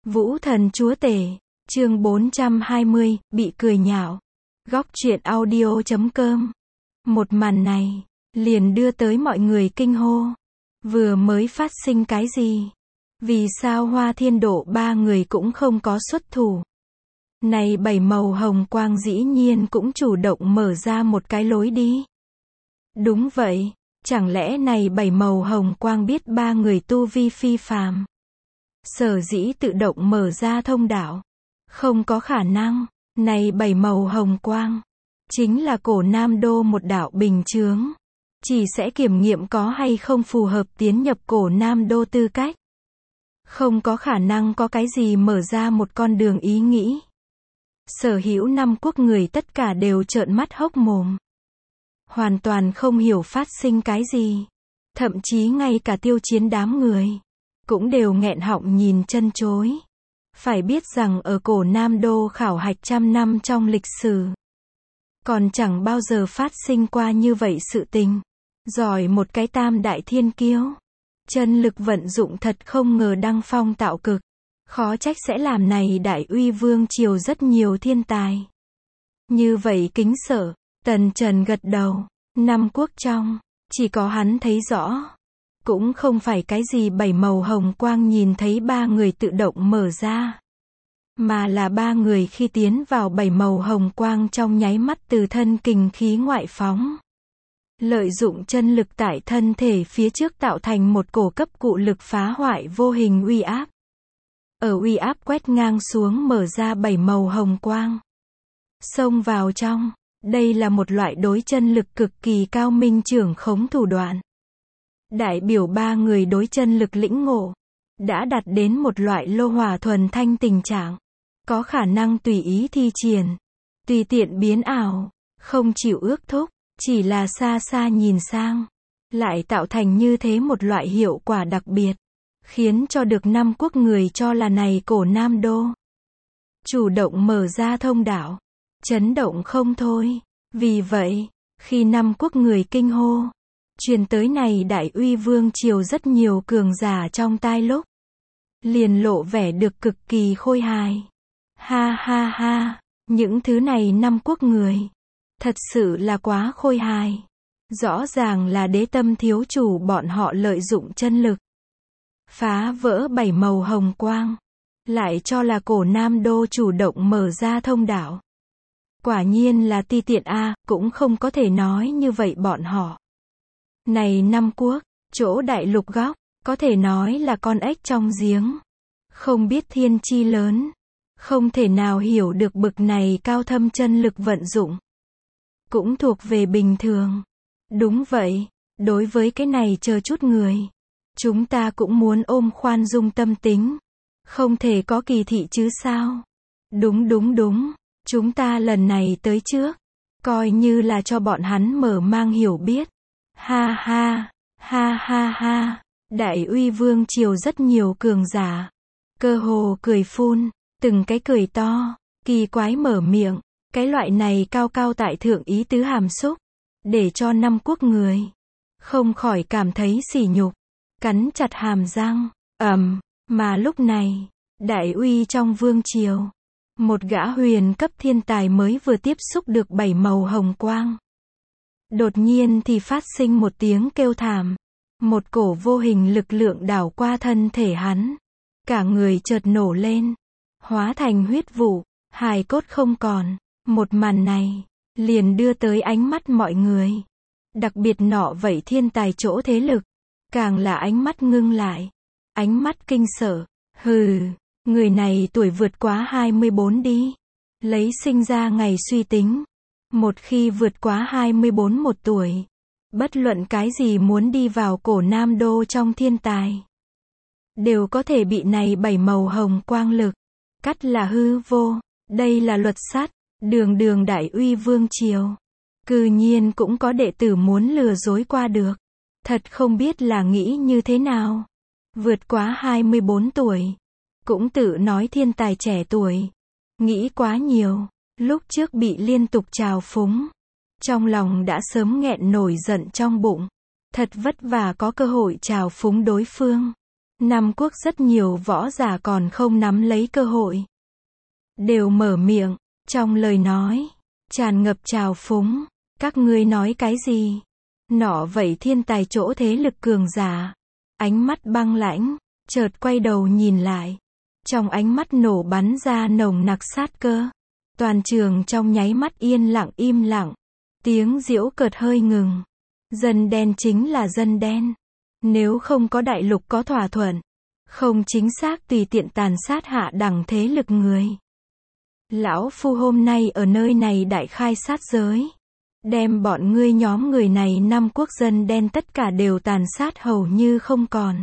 Vũ thần chúa tể, chương 420, bị cười nhạo. Góc truyện audio.com. Một màn này, liền đưa tới mọi người kinh hô. Vừa mới phát sinh cái gì? Vì sao Hoa Thiên Độ ba người cũng không có xuất thủ? Này bảy màu hồng quang dĩ nhiên cũng chủ động mở ra một cái lối đi. Đúng vậy, chẳng lẽ này bảy màu hồng quang biết ba người tu vi phi phàm? Sở dĩ tự động mở ra thông đạo. Không có khả năng, này bảy màu hồng quang, chính là cổ Nam Đô một đạo bình chướng. Chỉ sẽ kiểm nghiệm có hay không phù hợp tiến nhập cổ Nam Đô tư cách. Không có khả năng có cái gì mở ra một con đường ý nghĩ. Sở hữu năm quốc người tất cả đều trợn mắt hốc mồm. Hoàn toàn không hiểu phát sinh cái gì. Thậm chí ngay cả Tiêu Chiến đám người cũng đều nghẹn họng nhìn chân chối. Phải biết rằng ở cổ Nam Đô khảo hạch trăm năm trong lịch sử, còn chẳng bao giờ phát sinh qua như vậy sự tình. Giỏi một cái tam đại thiên kiêu. Chân lực vận dụng thật không ngờ đăng phong tạo cực. Khó trách sẽ làm này đại uy vương triều rất nhiều thiên tài. Như vậy kính sợ, Tần Trần gật đầu. Năm quốc trong, chỉ có hắn thấy rõ. Cũng không phải cái gì bảy màu hồng quang nhìn thấy ba người tự động mở ra. Mà là ba người khi tiến vào bảy màu hồng quang trong nháy mắt từ thân kình khí ngoại phóng. Lợi dụng chân lực tại thân thể phía trước tạo thành một cổ cấp cụ lực phá hoại vô hình uy áp. Ở uy áp quét ngang xuống mở ra bảy màu hồng quang. Xông vào trong, đây là một loại đối chân lực cực kỳ cao minh trưởng khống thủ đoạn. Đại biểu ba người đối chân lực lĩnh ngộ, đã đạt đến một loại lô hỏa thuần thanh tình trạng. Có khả năng tùy ý thi triển, tùy tiện biến ảo, không chịu ước thúc, chỉ là xa xa nhìn sang. Lại tạo thành như thế một loại hiệu quả đặc biệt. Khiến cho được năm quốc người cho là này cổ Nam Đô. Chủ động mở ra thông đạo. Chấn động không thôi. Vì vậy, khi năm quốc người kinh hô, truyền tới này đại uy vương triều rất nhiều cường giả trong tai lúc. Liền lộ vẻ được cực kỳ khôi hài. Ha ha ha, những thứ này năm quốc người. Thật sự là quá khôi hài. Rõ ràng là đế tâm thiếu chủ bọn họ lợi dụng chân lực. Phá vỡ bảy màu hồng quang. Lại cho là cổ Nam Đô chủ động mở ra thông đạo. Quả nhiên là ti tiện a, cũng không có thể nói như vậy bọn họ. Này năm quốc, chỗ đại lục góc, có thể nói là con ếch trong giếng. Không biết thiên chi lớn. Không thể nào hiểu được bực này cao thâm chân lực vận dụng. Cũng thuộc về bình thường. Đúng vậy, đối với cái này chờ chút người. Chúng ta cũng muốn ôm khoan dung tâm tính. Không thể có kỳ thị chứ sao. Đúng. Chúng ta lần này tới trước. Coi như là cho bọn hắn mở mang hiểu biết. Ha ha. Đại uy vương triều rất nhiều cường giả. Cơ hồ cười phun. Từng cái cười to. Kỳ quái mở miệng. Cái loại này cao cao tại thượng ý tứ hàm xúc. Để cho năm quốc người không khỏi cảm thấy sỉ nhục. Cắn chặt hàm răng. Mà lúc này, đại uy trong vương triều, một gã huyền cấp thiên tài mới vừa tiếp xúc được bảy màu hồng quang. Đột nhiên thì phát sinh một tiếng kêu thảm. Một cổ vô hình lực lượng đảo qua thân thể hắn. Cả người chợt nổ lên. Hóa thành huyết vụ. Hài cốt không còn. Một màn này, liền đưa tới ánh mắt mọi người. Đặc biệt nọ vậy thiên tài chỗ thế lực. Càng là ánh mắt ngưng lại. Ánh mắt kinh sợ. Hừ, người này tuổi vượt quá 24 đi. Lấy sinh ra ngày suy tính. Một khi vượt quá 24 một tuổi. Bất luận cái gì muốn đi vào cổ Nam Đô trong thiên tài. Đều có thể bị này bảy màu hồng quang lực. Cắt là hư vô. Đây là luật sắt. Đường đại uy vương triều. Cư nhiên cũng có đệ tử muốn lừa dối qua được. Thật không biết là nghĩ như thế nào. Vượt quá 24 tuổi. Cũng tự nói thiên tài trẻ tuổi. Nghĩ quá nhiều. Lúc trước bị liên tục trào phúng. Trong lòng đã sớm nghẹn nổi giận trong bụng. Thật vất vả có cơ hội trào phúng đối phương. Nam Quốc rất nhiều võ giả còn không nắm lấy cơ hội, đều mở miệng, trong lời nói tràn ngập trào phúng. Các ngươi nói cái gì? Nọ vậy thiên tài chỗ thế lực cường giả, ánh mắt băng lãnh, chợt quay đầu nhìn lại, trong ánh mắt nổ bắn ra nồng nặc sát cơ. Toàn trường trong nháy mắt yên lặng im lặng, tiếng giễu cợt hơi ngừng. Dân đen chính là dân đen, nếu không có đại lục có thỏa thuận, không chính xác tùy tiện tàn sát hạ đẳng thế lực người. Lão Phu hôm nay ở nơi này đại khai sát giới, đem bọn ngươi nhóm người này 5 quốc dân đen tất cả đều tàn sát hầu như không còn.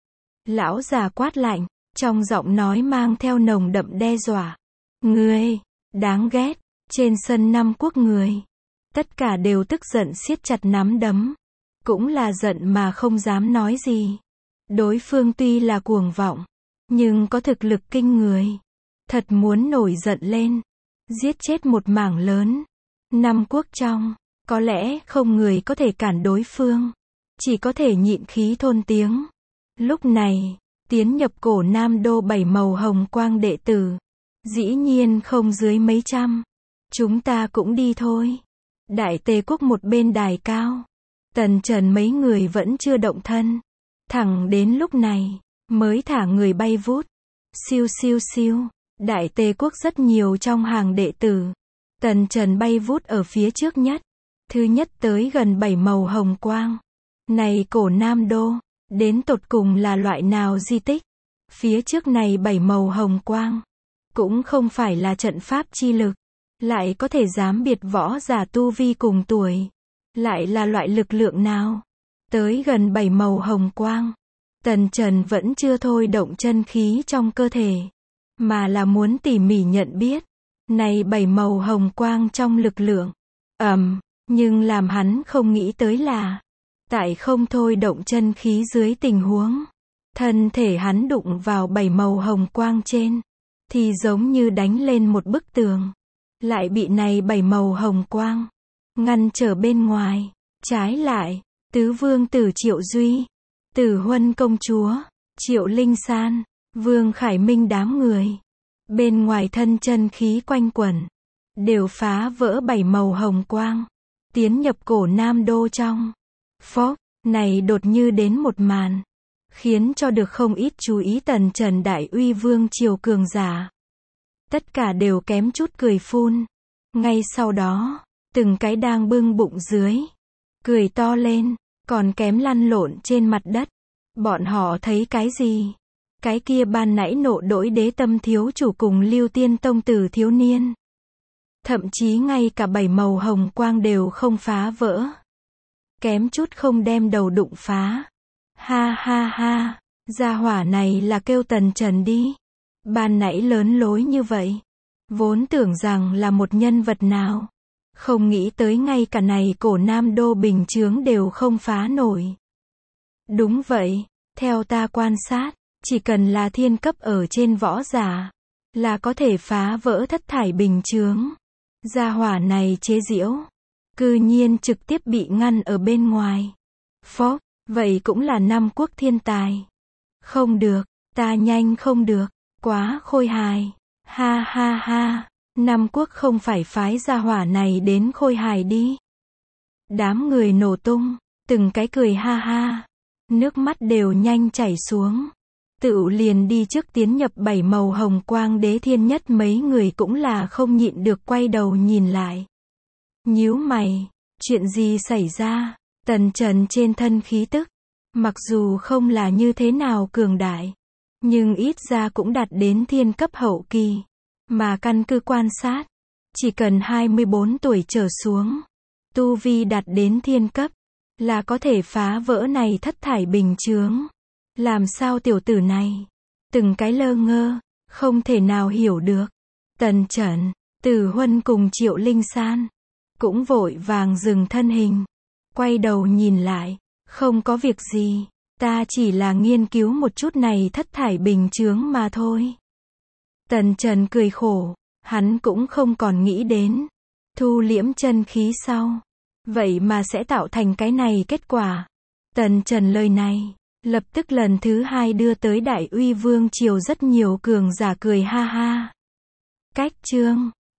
Lão già quát lạnh, trong giọng nói mang theo nồng đậm đe dọa. Ngươi, đáng ghét. Trên sân 5 quốc người, tất cả đều tức giận siết chặt nắm đấm. Cũng là giận mà không dám nói gì. Đối phương tuy là cuồng vọng, nhưng có thực lực kinh người. Thật muốn nổi giận lên, giết chết một mảng lớn. 5 quốc trong, có lẽ không người có thể cản đối phương, chỉ có thể nhịn khí thôn tiếng. Lúc này, tiến nhập cổ Nam Đô 7 màu hồng quang đệ tử, dĩ nhiên không dưới mấy trăm. Chúng ta cũng đi thôi. Đại Tề quốc một bên đài cao, Tần Trần mấy người vẫn chưa động thân. Thẳng đến lúc này, mới thả người bay vút. Siêu siêu siêu, Đại Tề quốc rất nhiều trong hàng đệ tử. Tần Trần bay vút ở phía trước nhất. Thứ nhất tới gần 7 màu hồng quang. Này cổ Nam Đô, đến tột cùng là loại nào di tích? Phía trước này 7 màu hồng quang, cũng không phải là trận pháp chi lực, lại có thể dám biệt võ giả tu vi cùng tuổi. Lại là loại lực lượng nào? Tới gần 7 màu hồng quang, Tần Trần vẫn chưa thôi động chân khí trong cơ thể, mà là muốn tỉ mỉ nhận biết. Này 7 màu hồng quang trong lực lượng. Nhưng làm hắn không nghĩ tới là, tại không thôi động chân khí dưới tình huống, thân thể hắn đụng vào 7 màu hồng quang trên, thì giống như đánh lên một bức tường, lại bị này 7 màu hồng quang ngăn trở bên ngoài. Trái lại, Tứ Vương tử Triệu Duy, Tử Huân công chúa, Triệu Linh San, Vương Khải Minh đám người, bên ngoài thân chân khí quanh quẩn, đều phá vỡ 7 màu hồng quang, tiến nhập cổ Nam Đô trong. Phốc, này đột như đến một màn, khiến cho được không ít chú ý Tần Trần đại uy vương triều cường giả. Tất cả đều kém chút cười phun. Ngay sau đó, từng cái đang bưng bụng dưới, cười to lên, còn kém lăn lộn trên mặt đất. Bọn họ thấy cái gì? Cái kia ban nãy nộ đỗi đế tâm thiếu chủ cùng Lưu Tiên tông tử thiếu niên. Thậm chí ngay cả 7 màu hồng quang đều không phá vỡ. Kém chút không đem đầu đụng phá. Ha ha ha, gia hỏa này là kêu Tần Trần đi. Ban nãy lớn lối như vậy, vốn tưởng rằng là một nhân vật nào, không nghĩ tới ngay cả này cổ Nam Đô bình chướng đều không phá nổi. Đúng vậy, theo ta quan sát, chỉ cần là thiên cấp ở trên võ giả, là có thể phá vỡ thất thải bình chướng. Gia hỏa này chế giễu, cư nhiên trực tiếp bị ngăn ở bên ngoài. Phốc, vậy cũng là 5 quốc thiên tài. Không được, ta nhanh không được, quá khôi hài. Ha ha ha, 5 quốc không phải phái gia hỏa này đến khôi hài đi. Đám người nổ tung, từng cái cười ha ha, nước mắt đều nhanh chảy xuống. Tựu liền đi trước tiến nhập 7 màu hồng quang đế thiên nhất mấy người cũng là không nhịn được quay đầu nhìn lại. Nhíu mày, chuyện gì xảy ra? Tần Trần trên thân khí tức, mặc dù không là như thế nào cường đại, nhưng ít ra cũng đạt đến thiên cấp hậu kỳ. Mà căn cứ quan sát, chỉ cần 24 tuổi trở xuống, tu vi đạt đến thiên cấp, là có thể phá vỡ này thất thải bình chướng. Làm sao tiểu tử này, từng cái lơ ngơ, không thể nào hiểu được. Tần Trần, Tử Huân cùng Triệu Linh San, cũng vội vàng dừng thân hình, quay đầu nhìn lại, không có việc gì, ta chỉ là nghiên cứu một chút này thất thải bình chướng mà thôi. Tần Trần cười khổ, hắn cũng không còn nghĩ đến, thu liễm chân khí sau, vậy mà sẽ tạo thành cái này kết quả. Tần Trần lời này, Lập tức lần thứ hai đưa tới Đại Uy Vương triều rất nhiều cường giả cười ha ha. Cách chương